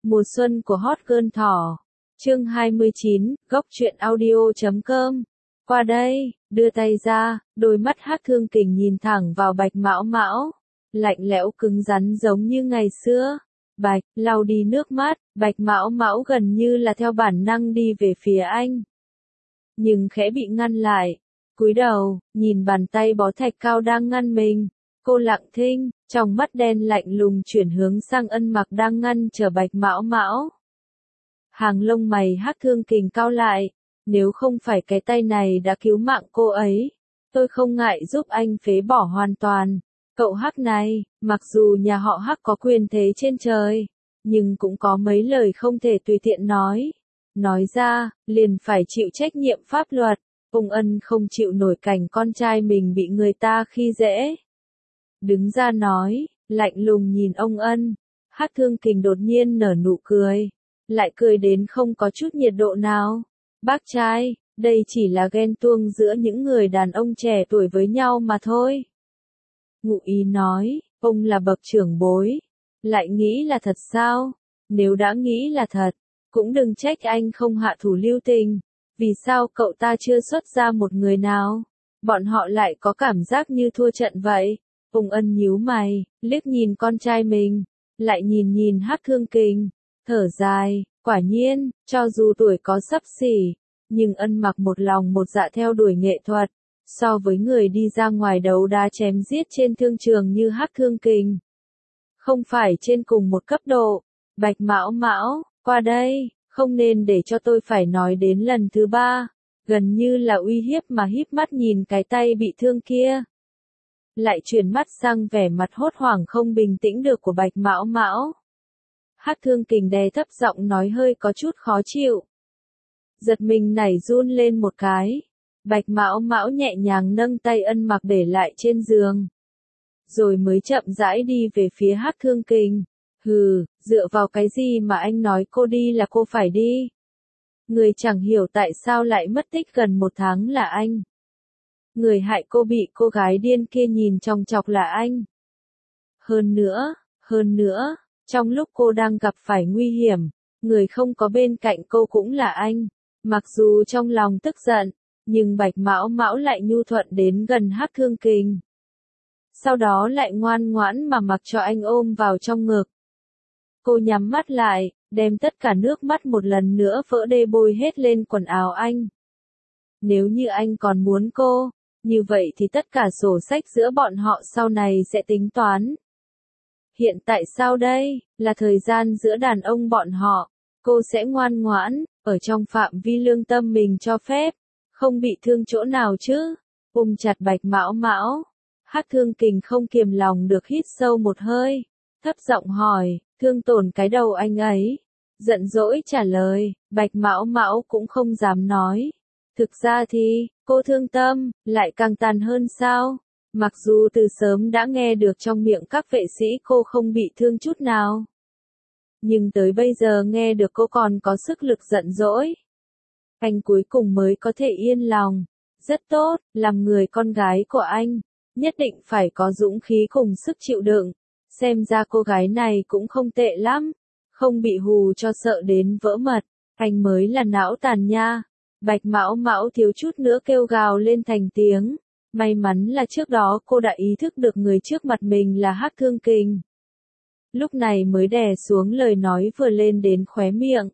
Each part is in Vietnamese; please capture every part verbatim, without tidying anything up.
Mùa xuân của Hot Girl Thỏ. Chương hai mươi chín, góc truyện audio chấm com. Qua đây, đưa tay ra, đôi mắt Hắc Thương Kình nhìn thẳng vào Bạch Mão Mão, lạnh lẽo cứng rắn giống như ngày xưa. Bạch, lau đi nước mắt, Bạch Mão Mão gần như là theo bản năng đi về phía anh. Nhưng khẽ bị ngăn lại, cúi đầu, nhìn bàn tay bó thạch cao đang ngăn mình. Cô lặng thinh, trong mắt đen lạnh lùng chuyển hướng sang Ân Mặc đang ngăn chờ Bạch Mão Mão. Hàng lông mày Hắc Thương Kình cao lại, nếu không phải cái tay này đã cứu mạng cô ấy, tôi không ngại giúp anh phế bỏ hoàn toàn. Cậu Hắc này, mặc dù nhà họ Hắc có quyền thế trên trời, nhưng cũng có mấy lời không thể tùy tiện nói. Nói ra, liền phải chịu trách nhiệm pháp luật. Ông Ân không chịu nổi cảnh con trai mình bị người ta khi dễ. Đứng ra nói, lạnh lùng nhìn ông Ân. Hắc Thương Kình đột nhiên nở nụ cười, lại cười đến không có chút nhiệt độ nào. Bác trai, đây chỉ là ghen tuông giữa những người đàn ông trẻ tuổi với nhau mà thôi. Ngụ ý nói, ông là bậc trưởng bối, lại nghĩ là thật sao? Nếu đã nghĩ là thật, cũng đừng trách anh không hạ thủ lưu tình. Vì sao cậu ta chưa xuất ra một người nào? Bọn họ lại có cảm giác như thua trận vậy. Ông Ân nhíu mày, liếc nhìn con trai mình, lại nhìn nhìn Hắc Thương Kình, thở dài, quả nhiên, cho dù tuổi có xấp xỉ, nhưng Ân Mặc một lòng một dạ theo đuổi nghệ thuật, so với người đi ra ngoài đấu đá chém giết trên thương trường như Hắc Thương Kình, không phải trên cùng một cấp độ. Bạch Mão Mão, qua đây, không nên để cho tôi phải nói đến lần thứ ba, gần như là uy hiếp mà híp mắt nhìn cái tay bị thương kia. Lại chuyển mắt sang vẻ mặt hốt hoảng không bình tĩnh được của Bạch Mão Mão. Hắc Thương Kình đè thấp giọng nói hơi có chút khó chịu. Giật mình nảy run lên một cái. Bạch Mão Mão nhẹ nhàng nâng tay Ân Mặc để lại trên giường, rồi mới chậm rãi đi về phía Hắc Thương Kình. Hừ, dựa vào cái gì mà anh nói cô đi là cô phải đi? Người chẳng hiểu tại sao lại mất tích gần một tháng là anh. Người hại cô bị cô gái điên kia nhìn chòng chọc là anh. Hơn nữa, hơn nữa, trong lúc cô đang gặp phải nguy hiểm, người không có bên cạnh cô cũng là anh. Mặc dù trong lòng tức giận, nhưng Bạch Mão Mão lại nhu thuận đến gần Hắc Thương Kình. Sau đó lại ngoan ngoãn mà mặc cho anh ôm vào trong ngực. Cô nhắm mắt lại, đem tất cả nước mắt một lần nữa vỡ đê bôi hết lên quần áo anh. Nếu như anh còn muốn cô, như vậy thì tất cả sổ sách giữa bọn họ sau này sẽ tính toán. Hiện tại sao đây, là thời gian giữa đàn ông bọn họ, cô sẽ ngoan ngoãn, ở trong phạm vi lương tâm mình cho phép, không bị thương chỗ nào chứ. Ôm chặt Bạch Mão Mão, Hắc Thương Kình không kiềm lòng được hít sâu một hơi, thấp giọng hỏi, thương tổn cái đầu anh ấy. Giận dỗi trả lời, Bạch Mão Mão cũng không dám nói. Thực ra thì, cô thương tâm, lại càng tàn hơn sao? Mặc dù từ sớm đã nghe được trong miệng các vệ sĩ cô không bị thương chút nào, nhưng tới bây giờ nghe được cô còn có sức lực giận dỗi, anh cuối cùng mới có thể yên lòng. Rất tốt, làm người con gái của anh, nhất định phải có dũng khí cùng sức chịu đựng. Xem ra cô gái này cũng không tệ lắm, không bị hù cho sợ đến vỡ mật, anh mới là não tàn nha. Bạch Mão Mão thiếu chút nữa kêu gào lên thành tiếng. May mắn là trước đó cô đã ý thức được người trước mặt mình là Hắc Thương Kình, lúc này mới đè xuống lời nói vừa lên đến khóe miệng.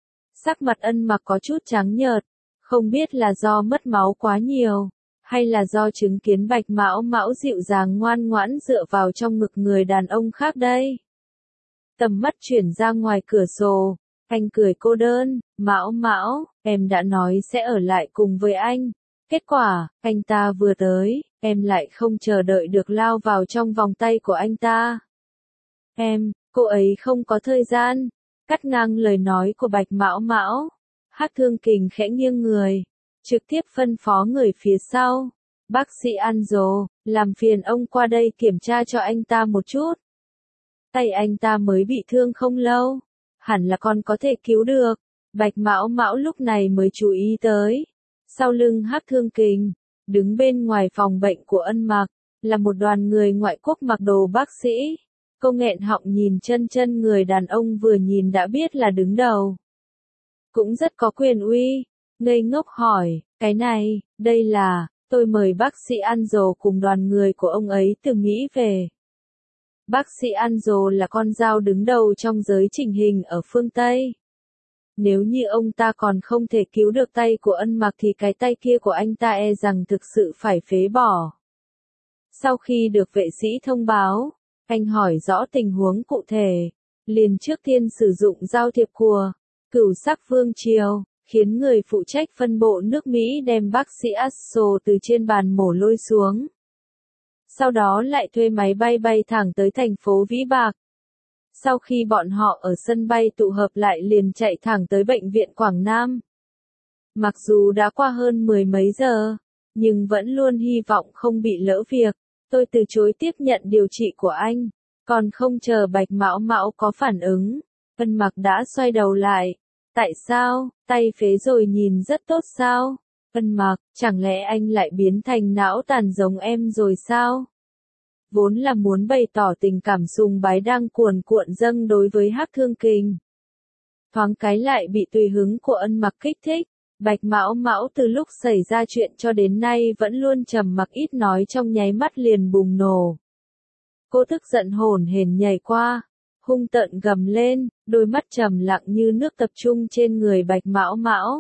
Sắc mặt Ân Mặc có chút trắng nhợt, không biết là do mất máu quá nhiều, hay là do chứng kiến Bạch Mão Mão dịu dàng ngoan ngoãn dựa vào trong ngực người đàn ông khác đây. Tầm mắt chuyển ra ngoài cửa sổ, anh cười cô đơn, Mão Mão, em đã nói sẽ ở lại cùng với anh. Kết quả, anh ta vừa tới, em lại không chờ đợi được lao vào trong vòng tay của anh ta. Em, cô ấy không có thời gian. Cắt ngang lời nói của Bạch Mão Mão, Hắc Thương Kình khẽ nghiêng người, trực tiếp phân phó người phía sau. Bác sĩ Anzo, làm phiền ông qua đây kiểm tra cho anh ta một chút. Tay anh ta mới bị thương không lâu, hẳn là còn có thể cứu được. Bạch Mão Mão lúc này mới chú ý tới. Sau lưng Hắc Thương Kình, đứng bên ngoài phòng bệnh của Ân Mặc, là một đoàn người ngoại quốc mặc đồ bác sĩ. Cô nghẹn họng nhìn chân chân người đàn ông vừa nhìn đã biết là đứng đầu. Cũng rất có quyền uy, ngây ngốc hỏi, cái này, đây là, tôi mời bác sĩ Anzo cùng đoàn người của ông ấy từ Mỹ về. Bác sĩ Anzo là con dao đứng đầu trong giới chỉnh hình ở phương Tây. Nếu như ông ta còn không thể cứu được tay của Ân Mặc thì cái tay kia của anh ta e rằng thực sự phải phế bỏ. Sau khi được vệ sĩ thông báo, anh hỏi rõ tình huống cụ thể, liền trước tiên sử dụng giao thiệp của Cửu Sắc Vương Triều, khiến người phụ trách phân bộ nước Mỹ đem bác sĩ Anzo từ trên bàn mổ lôi xuống. Sau đó lại thuê máy bay bay thẳng tới thành phố Vĩ Bạc. Sau khi bọn họ ở sân bay tụ hợp lại liền chạy thẳng tới bệnh viện Quảng Nam. Mặc dù đã qua hơn mười mấy giờ, nhưng vẫn luôn hy vọng không bị lỡ việc. Tôi từ chối tiếp nhận điều trị của anh, còn không chờ Bạch Mão Mão có phản ứng, Ân Mặc đã xoay đầu lại. Tại sao, tay phế rồi nhìn rất tốt sao? Ân Mặc, chẳng lẽ anh lại biến thành não tàn giống em rồi sao? Vốn là muốn bày tỏ tình cảm sùng bái đang cuồn cuộn dâng đối với Hắc Thương Kình. Thoáng cái lại bị tùy hứng của Ân Mặc kích thích. Bạch Mão Mão từ lúc xảy ra chuyện cho đến nay vẫn luôn trầm mặc ít nói, trong nháy mắt liền bùng nổ. Cô tức giận hổn hển nhảy qua, hung tợn gầm lên, đôi mắt trầm lặng như nước tập trung trên người Bạch Mão Mão.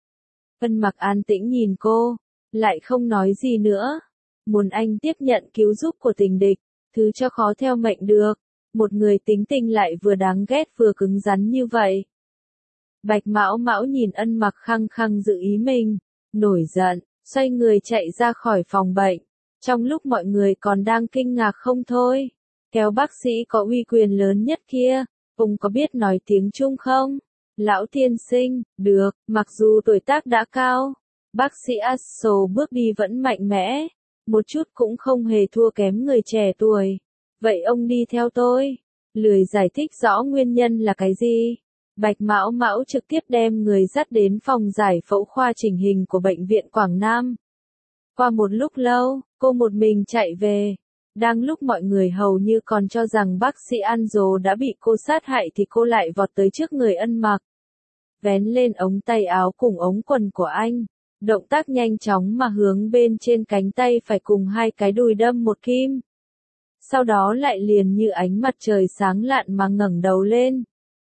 Ân Mặc an tĩnh nhìn cô, lại không nói gì nữa. Muốn anh tiếp nhận cứu giúp của tình địch, thứ cho khó theo mệnh được. Một người tính tình lại vừa đáng ghét vừa cứng rắn như vậy. Bạch Mão Mão nhìn Ân Mặc khăng khăng giữ ý mình, nổi giận, xoay người chạy ra khỏi phòng bệnh. Trong lúc mọi người còn đang kinh ngạc không thôi, kéo bác sĩ có uy quyền lớn nhất kia, ông có biết nói tiếng Trung không? Lão tiên sinh, được, mặc dù tuổi tác đã cao, bác sĩ Anzo bước đi vẫn mạnh mẽ, một chút cũng không hề thua kém người trẻ tuổi. Vậy ông đi theo tôi, lười giải thích rõ nguyên nhân là cái gì. Bạch Mão Mão trực tiếp đem người dắt đến phòng giải phẫu khoa chỉnh hình của bệnh viện Quảng Nam. Qua một lúc lâu, cô một mình chạy về. Đang lúc mọi người hầu như còn cho rằng bác sĩ Anzo đã bị cô sát hại thì cô lại vọt tới trước người Ân Mặc. Vén lên ống tay áo cùng ống quần của anh. Động tác nhanh chóng mà hướng bên trên cánh tay phải cùng hai cái đùi đâm một kim. Sau đó lại liền như ánh mặt trời sáng lạn mà ngẩng đầu lên.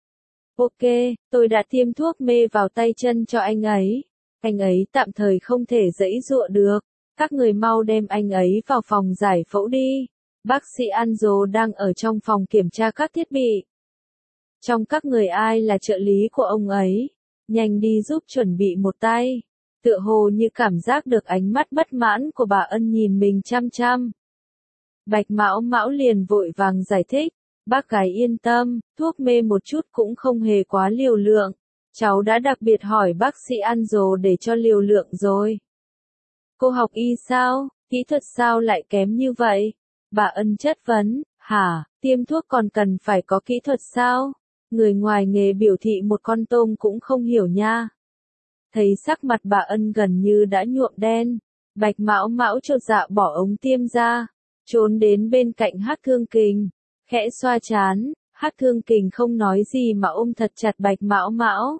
Ok, tôi đã tiêm thuốc mê vào tay chân cho anh ấy. Anh ấy tạm thời không thể giãy giụa được. Các người mau đem anh ấy vào phòng giải phẫu đi. Bác sĩ Anzo đang ở trong phòng kiểm tra các thiết bị. Trong các người ai là trợ lý của ông ấy? Nhanh đi giúp chuẩn bị một tay. Tựa hồ như cảm giác được ánh mắt bất mãn của bà Ân nhìn mình chăm chăm. Bạch Mão Mão liền vội vàng giải thích. Bác gái yên tâm, thuốc mê một chút cũng không hề quá liều lượng. Cháu đã đặc biệt hỏi bác sĩ Anzo để cho liều lượng rồi. Cô học y sao, kỹ thuật sao lại kém như vậy? Bà Ân chất vấn, hả, tiêm thuốc còn cần phải có kỹ thuật sao? Người ngoài nghề biểu thị một con tôm cũng không hiểu nha. Thấy sắc mặt bà Ân gần như đã nhuộm đen. Bạch Mão Mão chột dạ bỏ ống tiêm ra, trốn đến bên cạnh Hắc Thương Kình. Khẽ xoa chán, Hắc Thương Kình không nói gì mà ôm thật chặt Bạch Mão Mão.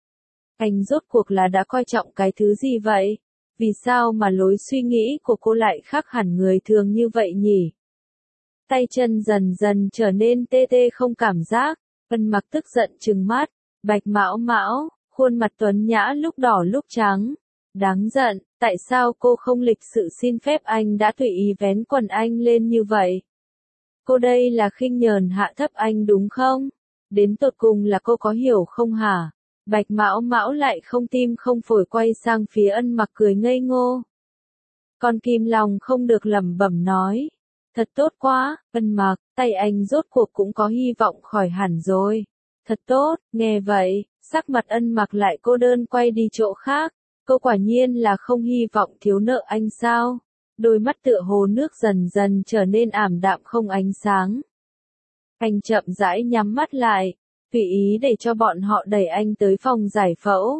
Anh rốt cuộc là đã coi trọng cái thứ gì vậy? Vì sao mà lối suy nghĩ của cô lại khác hẳn người thường như vậy nhỉ? Tay chân dần dần trở nên tê tê không cảm giác. Ân Mặc tức giận trừng mắt. Bạch Mão Mão, khuôn mặt tuấn nhã lúc đỏ lúc trắng. Đáng giận, tại sao cô không lịch sự xin phép anh đã tùy ý vén quần anh lên như vậy? Cô đây là khinh nhờn hạ thấp anh đúng không? Đến tột cùng là cô có hiểu không hả? Bạch Mão Mão lại không tim không phổi quay sang phía Ân Mặc cười ngây ngô. Con kim lòng không được lẩm bẩm nói. Thật tốt quá, Ân Mặc, tay anh rốt cuộc cũng có hy vọng khỏi hẳn rồi. Thật tốt, nghe vậy, sắc mặt Ân Mặc lại cô đơn quay đi chỗ khác. Cô quả nhiên là không hy vọng thiếu nợ anh sao? Đôi mắt tựa hồ nước dần dần trở nên ảm đạm không ánh sáng. Anh chậm rãi nhắm mắt lại, tùy ý để cho bọn họ đẩy anh tới phòng giải phẫu.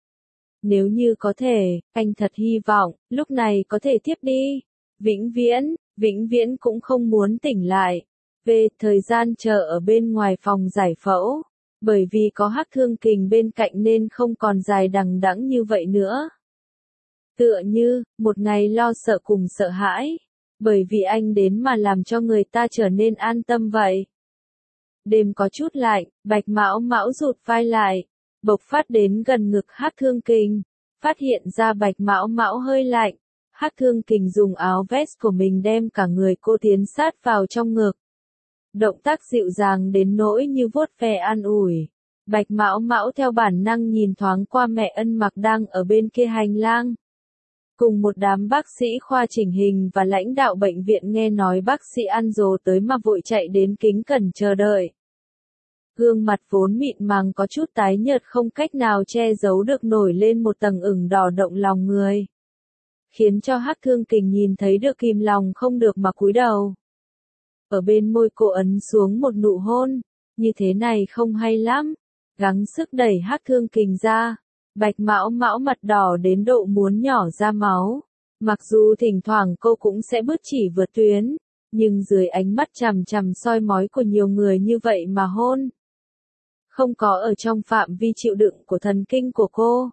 Nếu như có thể, anh thật hy vọng, lúc này có thể tiếp đi. Vĩnh viễn, vĩnh viễn cũng không muốn tỉnh lại. Về thời gian chờ ở bên ngoài phòng giải phẫu, bởi vì có Hắc Thương Kình bên cạnh nên không còn dài đằng đẵng như vậy nữa. Tựa như, một ngày lo sợ cùng sợ hãi, bởi vì anh đến mà làm cho người ta trở nên an tâm vậy. Đêm có chút lạnh, Bạch Mão Mão rụt vai lại, bộc phát đến gần ngực Hắc Thương Kình, phát hiện ra Bạch Mão Mão hơi lạnh. Hắc Thương Kình dùng áo vest của mình đem cả người cô tiến sát vào trong ngực. Động tác dịu dàng đến nỗi như vuốt ve an ủi. Bạch Mão Mão theo bản năng nhìn thoáng qua mẹ Ân Mặc đang ở bên kia hành lang. Cùng một đám bác sĩ khoa chỉnh hình và lãnh đạo bệnh viện nghe nói bác sĩ ăn dồ tới mà vội chạy đến kính cẩn chờ đợi. Gương mặt vốn mịn màng có chút tái nhợt không cách nào che giấu được nổi lên một tầng ửng đỏ động lòng người. Khiến cho Hắc Thương Kình nhìn thấy được kìm lòng không được mà cúi đầu. Ở bên môi cô ấn xuống một nụ hôn, như thế này không hay lắm. Gắng sức đẩy Hắc Thương Kình ra, Bạch Mão Mão mặt đỏ đến độ muốn nhỏ ra máu. Mặc dù thỉnh thoảng cô cũng sẽ bứt chỉ vượt tuyến, nhưng dưới ánh mắt chằm chằm soi mói của nhiều người như vậy mà hôn. Không có ở trong phạm vi chịu đựng của thần kinh của cô.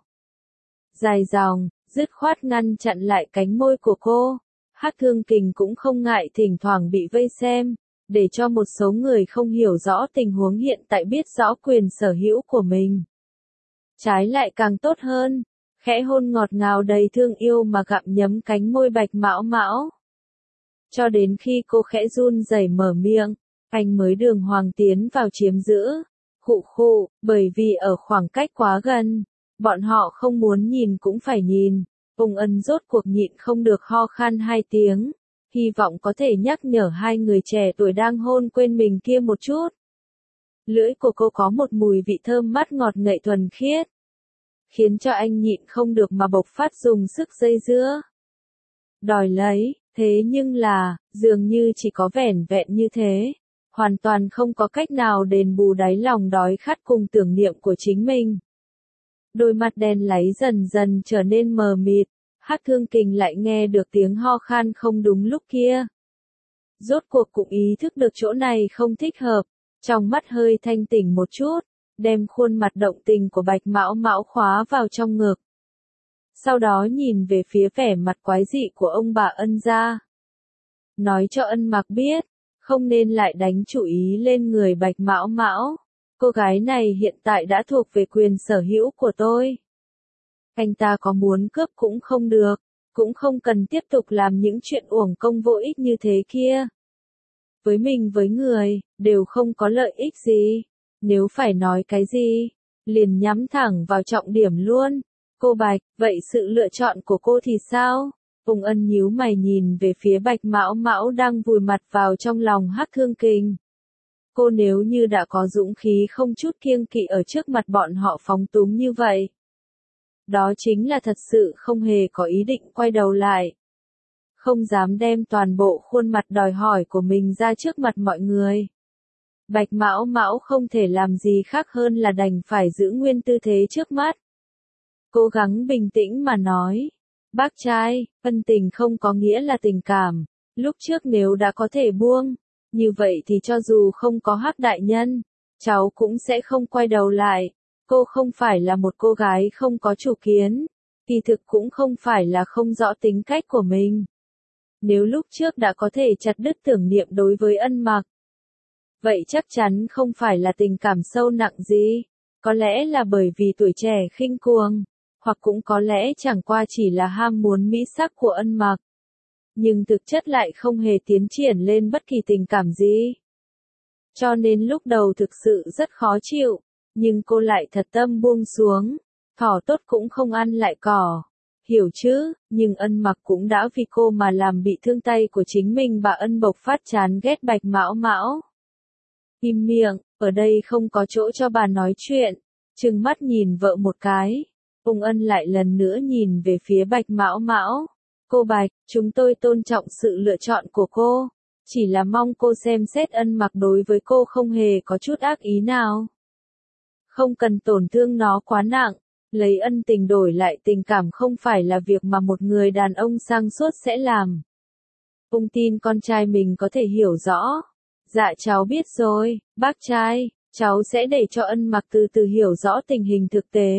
Dài dòng, dứt khoát ngăn chặn lại cánh môi của cô. Hắc Thương Kình cũng không ngại thỉnh thoảng bị vây xem, để cho một số người không hiểu rõ tình huống hiện tại biết rõ quyền sở hữu của mình. Trái lại càng tốt hơn, khẽ hôn ngọt ngào đầy thương yêu mà gặm nhấm cánh môi Bạch Mão Mão. Cho đến khi cô khẽ run rẩy mở miệng, anh mới đường hoàng tiến vào chiếm giữ. Khụ khụ, bởi vì ở khoảng cách quá gần, bọn họ không muốn nhìn cũng phải nhìn. Ung Ân rốt cuộc nhịn không được ho khan hai tiếng, hy vọng có thể nhắc nhở hai người trẻ tuổi đang hôn quên mình kia một chút. Lưỡi của cô có một mùi vị thơm mát ngọt ngậy thuần khiết, khiến cho anh nhịn không được mà bộc phát dùng sức dây dưa. Đòi lấy, thế nhưng là, dường như chỉ có vẻn vẹn như thế, hoàn toàn không có cách nào đền bù đáy lòng đói khát cùng tưởng niệm của chính mình. Đôi mắt đen láy dần dần trở nên mờ mịt, Hắc Thương Kình lại nghe được tiếng ho khan không đúng lúc kia. Rốt cuộc cũng ý thức được chỗ này không thích hợp, trong mắt hơi thanh tỉnh một chút, đem khuôn mặt động tình của Bạch Mão Mão khóa vào trong ngực. Sau đó nhìn về phía vẻ mặt quái dị của ông bà Ân gia. Nói cho Ân Mặc biết, không nên lại đánh chủ ý lên người Bạch Mão Mão. Cô gái này hiện tại đã thuộc về quyền sở hữu của tôi. Anh ta có muốn cướp cũng không được, cũng không cần tiếp tục làm những chuyện uổng công vô ích như thế kia. Với mình với người, đều không có lợi ích gì. Nếu phải nói cái gì, liền nhắm thẳng vào trọng điểm luôn. Cô Bạch, vậy sự lựa chọn của cô thì sao? Ung Ân nhíu mày nhìn về phía Bạch Mão Mão đang vùi mặt vào trong lòng Hắc Thương Kình. Cô nếu như đã có dũng khí không chút kiêng kỵ ở trước mặt bọn họ phóng túng như vậy, đó chính là thật sự không hề có ý định quay đầu lại. Không dám đem toàn bộ khuôn mặt đòi hỏi của mình ra trước mặt mọi người. Bạch Mão Mão không thể làm gì khác hơn là đành phải giữ nguyên tư thế trước mắt. Cố gắng bình tĩnh mà nói. Bác trai, ân tình không có nghĩa là tình cảm. Lúc trước nếu đã có thể buông, như vậy thì cho dù không có Hắc đại nhân, cháu cũng sẽ không quay đầu lại. Cô không phải là một cô gái không có chủ kiến, kỳ thực cũng không phải là không rõ tính cách của mình. Nếu lúc trước đã có thể chặt đứt tưởng niệm đối với Ân Mặc, vậy chắc chắn không phải là tình cảm sâu nặng gì, có lẽ là bởi vì tuổi trẻ khinh cuồng, hoặc cũng có lẽ chẳng qua chỉ là ham muốn mỹ sắc của Ân Mặc. Nhưng thực chất lại không hề tiến triển lên bất kỳ tình cảm gì. Cho nên lúc đầu thực sự rất khó chịu, nhưng cô lại thật tâm buông xuống, thỏ tốt cũng không ăn lại cỏ. Hiểu chứ, nhưng Ân Mặc cũng đã vì cô mà làm bị thương tay của chính mình. Bà Ân bộc phát chán ghét Bạch Mão Mão. Im miệng, ở đây không có chỗ cho bà nói chuyện. Trừng mắt nhìn vợ một cái. Ung Ân lại lần nữa nhìn về phía Bạch Mão Mão. Cô Bạch, chúng tôi tôn trọng sự lựa chọn của cô. Chỉ là mong cô xem xét Ân Mặc đối với cô không hề có chút ác ý nào. Không cần tổn thương nó quá nặng. Lấy ân tình đổi lại tình cảm không phải là việc mà một người đàn ông sang suốt sẽ làm. Ung tin con trai mình có thể hiểu rõ. Dạ cháu biết rồi, bác trai, cháu sẽ để cho Ân Mặc từ từ hiểu rõ tình hình thực tế.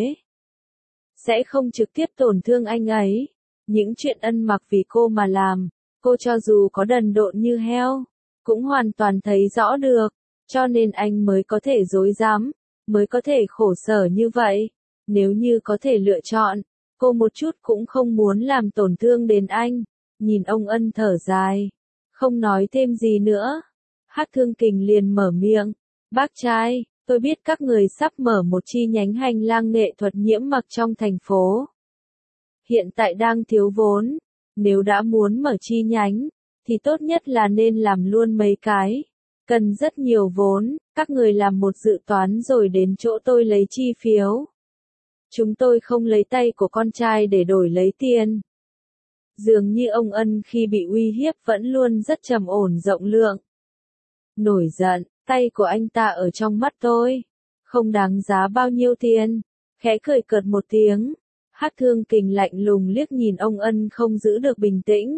Sẽ không trực tiếp tổn thương anh ấy. Những chuyện Ân Mặc vì cô mà làm, cô cho dù có đần độn như heo, cũng hoàn toàn thấy rõ được, cho nên anh mới có thể dối dám, mới có thể khổ sở như vậy. Nếu như có thể lựa chọn, cô một chút cũng không muốn làm tổn thương đến anh. Nhìn ông Ân thở dài, không nói thêm gì nữa. Hắc Thương Kình liền mở miệng, bác trai, tôi biết các người sắp mở một chi nhánh hành lang nghệ thuật nhiễm mặc trong thành phố. Hiện tại đang thiếu vốn, nếu đã muốn mở chi nhánh, thì tốt nhất là nên làm luôn mấy cái. Cần rất nhiều vốn, các người làm một dự toán rồi đến chỗ tôi lấy chi phiếu. Chúng tôi không lấy tay của con trai để đổi lấy tiền. Dường như ông Ân khi bị uy hiếp vẫn luôn rất trầm ổn rộng lượng. Nổi giận, tay của anh ta ở trong mắt tôi, không đáng giá bao nhiêu tiền. Khẽ cười cợt một tiếng, Hắc Thương Kình lạnh lùng liếc nhìn ông Ân không giữ được bình tĩnh.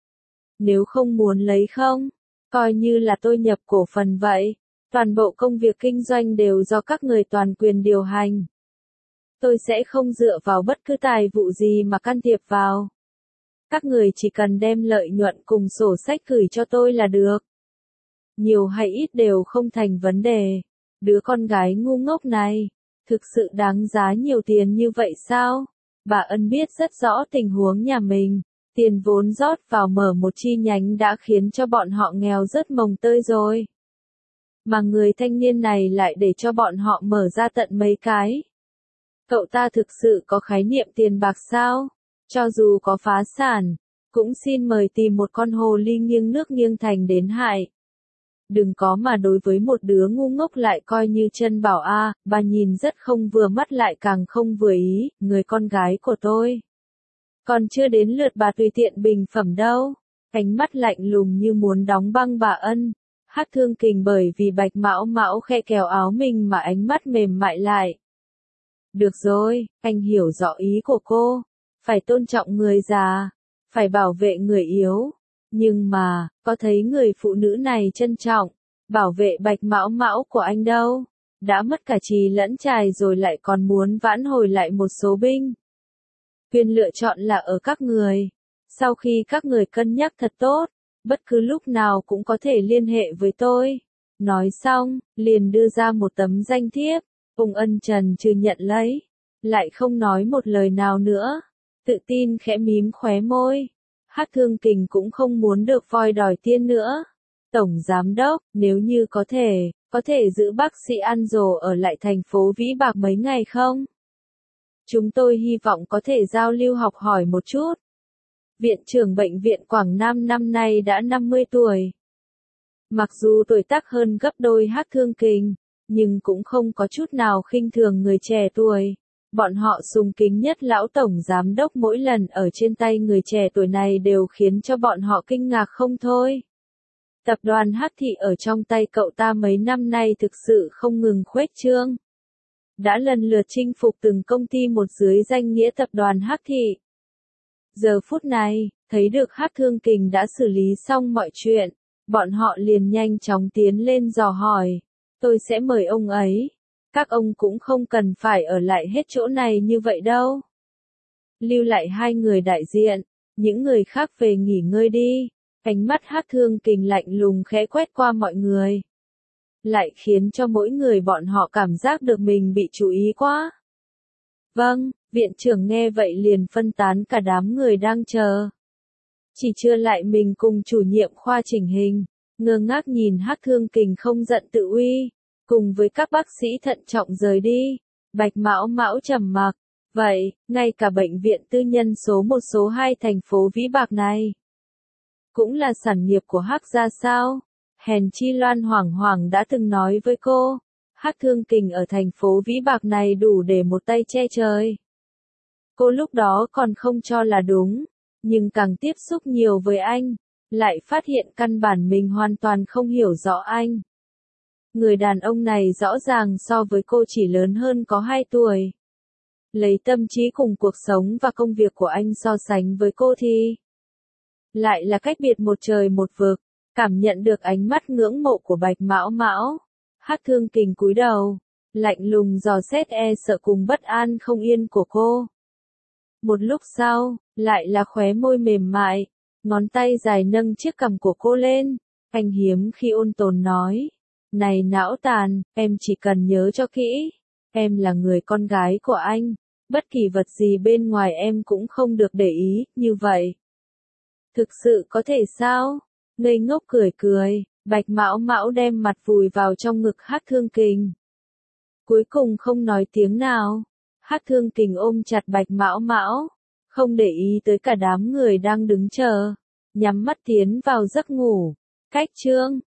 Nếu không muốn lấy không, coi như là tôi nhập cổ phần vậy, toàn bộ công việc kinh doanh đều do các người toàn quyền điều hành. Tôi sẽ không dựa vào bất cứ tài vụ gì mà can thiệp vào. Các người chỉ cần đem lợi nhuận cùng sổ sách gửi cho tôi là được. Nhiều hay ít đều không thành vấn đề. Đứa con gái ngu ngốc này, thực sự đáng giá nhiều tiền như vậy sao? Bà Ân biết rất rõ tình huống nhà mình. Tiền vốn rót vào mở một chi nhánh đã khiến cho bọn họ nghèo rất mồng tơi rồi. Mà người thanh niên này lại để cho bọn họ mở ra tận mấy cái. Cậu ta thực sự có khái niệm tiền bạc sao? Cho dù có phá sản, cũng xin mời tìm một con hồ ly nghiêng nước nghiêng thành đến hại. Đừng có mà đối với một đứa ngu ngốc lại coi như chân bảo a, bà nhìn rất không vừa mắt lại càng không vừa ý, người con gái của tôi. Còn chưa đến lượt bà tùy tiện bình phẩm đâu. Ánh mắt lạnh lùng như muốn đóng băng bà Ân. Hắc Thương Kình bởi vì Bạch Mão Mão khe kéo áo mình mà ánh mắt mềm mại lại. Được rồi, anh hiểu rõ ý của cô. Phải tôn trọng người già, phải bảo vệ người yếu. Nhưng mà, có thấy người phụ nữ này trân trọng, bảo vệ Bạch Mão Mão của anh đâu. Đã mất cả trì lẫn trài rồi lại còn muốn vãn hồi lại một số binh. Quyền lựa chọn là ở các người. Sau khi các người cân nhắc thật tốt, bất cứ lúc nào cũng có thể liên hệ với tôi. Nói xong, liền đưa ra một tấm danh thiếp. Ông Ân trần trừ nhận lấy, lại không nói một lời nào nữa. Tự tin khẽ mím khóe môi. Hắc Thương Kình cũng không muốn được voi đòi tiên nữa. Tổng giám đốc, nếu như có thể, có thể giữ bác sĩ Anzo ở lại thành phố Vĩ Bạc mấy ngày không? Chúng tôi hy vọng có thể giao lưu học hỏi một chút. Viện trưởng bệnh viện Quảng Nam năm nay đã năm mươi tuổi. Mặc dù tuổi tác hơn gấp đôi Hắc Thương Kình, nhưng cũng không có chút nào khinh thường người trẻ tuổi. Bọn họ sùng kính nhất lão tổng giám đốc mỗi lần ở trên tay người trẻ tuổi này đều khiến cho bọn họ kinh ngạc không thôi. Tập đoàn Hắc Thị ở trong tay cậu ta mấy năm nay thực sự không ngừng khuếch trương. Đã lần lượt chinh phục từng công ty một dưới danh nghĩa tập đoàn Hắc Thị. Giờ phút này, thấy được Hắc Thương Kình đã xử lý xong mọi chuyện, bọn họ liền nhanh chóng tiến lên dò hỏi. Tôi sẽ mời ông ấy. Các ông cũng không cần phải ở lại hết chỗ này như vậy đâu. Lưu lại hai người đại diện, những người khác về nghỉ ngơi đi. Ánh mắt Hắc Thương Kình lạnh lùng khẽ quét qua mọi người. Lại khiến cho mỗi người bọn họ cảm giác được mình bị chú ý quá. Vâng, viện trưởng nghe vậy liền phân tán cả đám người đang chờ. Chỉ chưa lại mình cùng chủ nhiệm khoa chỉnh hình, ngơ ngác nhìn Hắc Thương Kình không giận tự uy, cùng với các bác sĩ thận trọng rời đi. Bạch Mão Mão trầm mặc, vậy, ngay cả bệnh viện tư nhân số một số hai thành phố Vĩ Bạc này, cũng là sản nghiệp của Hắc gia sao? Hèn chi Loan Hoảng Hoảng đã từng nói với cô, Hắc Thương Kình ở thành phố Vĩ Bạc này đủ để một tay che trời. Cô lúc đó còn không cho là đúng, nhưng càng tiếp xúc nhiều với anh, lại phát hiện căn bản mình hoàn toàn không hiểu rõ anh. Người đàn ông này rõ ràng so với cô chỉ lớn hơn có hai tuổi. Lấy tâm trí cùng cuộc sống và công việc của anh so sánh với cô thì lại là cách biệt một trời một vực. Cảm nhận được ánh mắt ngưỡng mộ của Bạch Mão Mão, Hắc Thương Kình cúi đầu, lạnh lùng dò xét e sợ cùng bất an không yên của cô. Một lúc sau, lại là khóe môi mềm mại, ngón tay dài nâng chiếc cằm của cô lên, anh hiếm khi ôn tồn nói, này não tàn, em chỉ cần nhớ cho kỹ, em là người con gái của anh, bất kỳ vật gì bên ngoài em cũng không được để ý, như vậy. Thực sự có thể sao? Ngây ngốc cười cười, Bạch Mão Mão đem mặt vùi vào trong ngực Hắc Thương Kình. Cuối cùng không nói tiếng nào, Hắc Thương Kình ôm chặt Bạch Mão Mão, không để ý tới cả đám người đang đứng chờ, nhắm mắt tiến vào giấc ngủ. Cách chương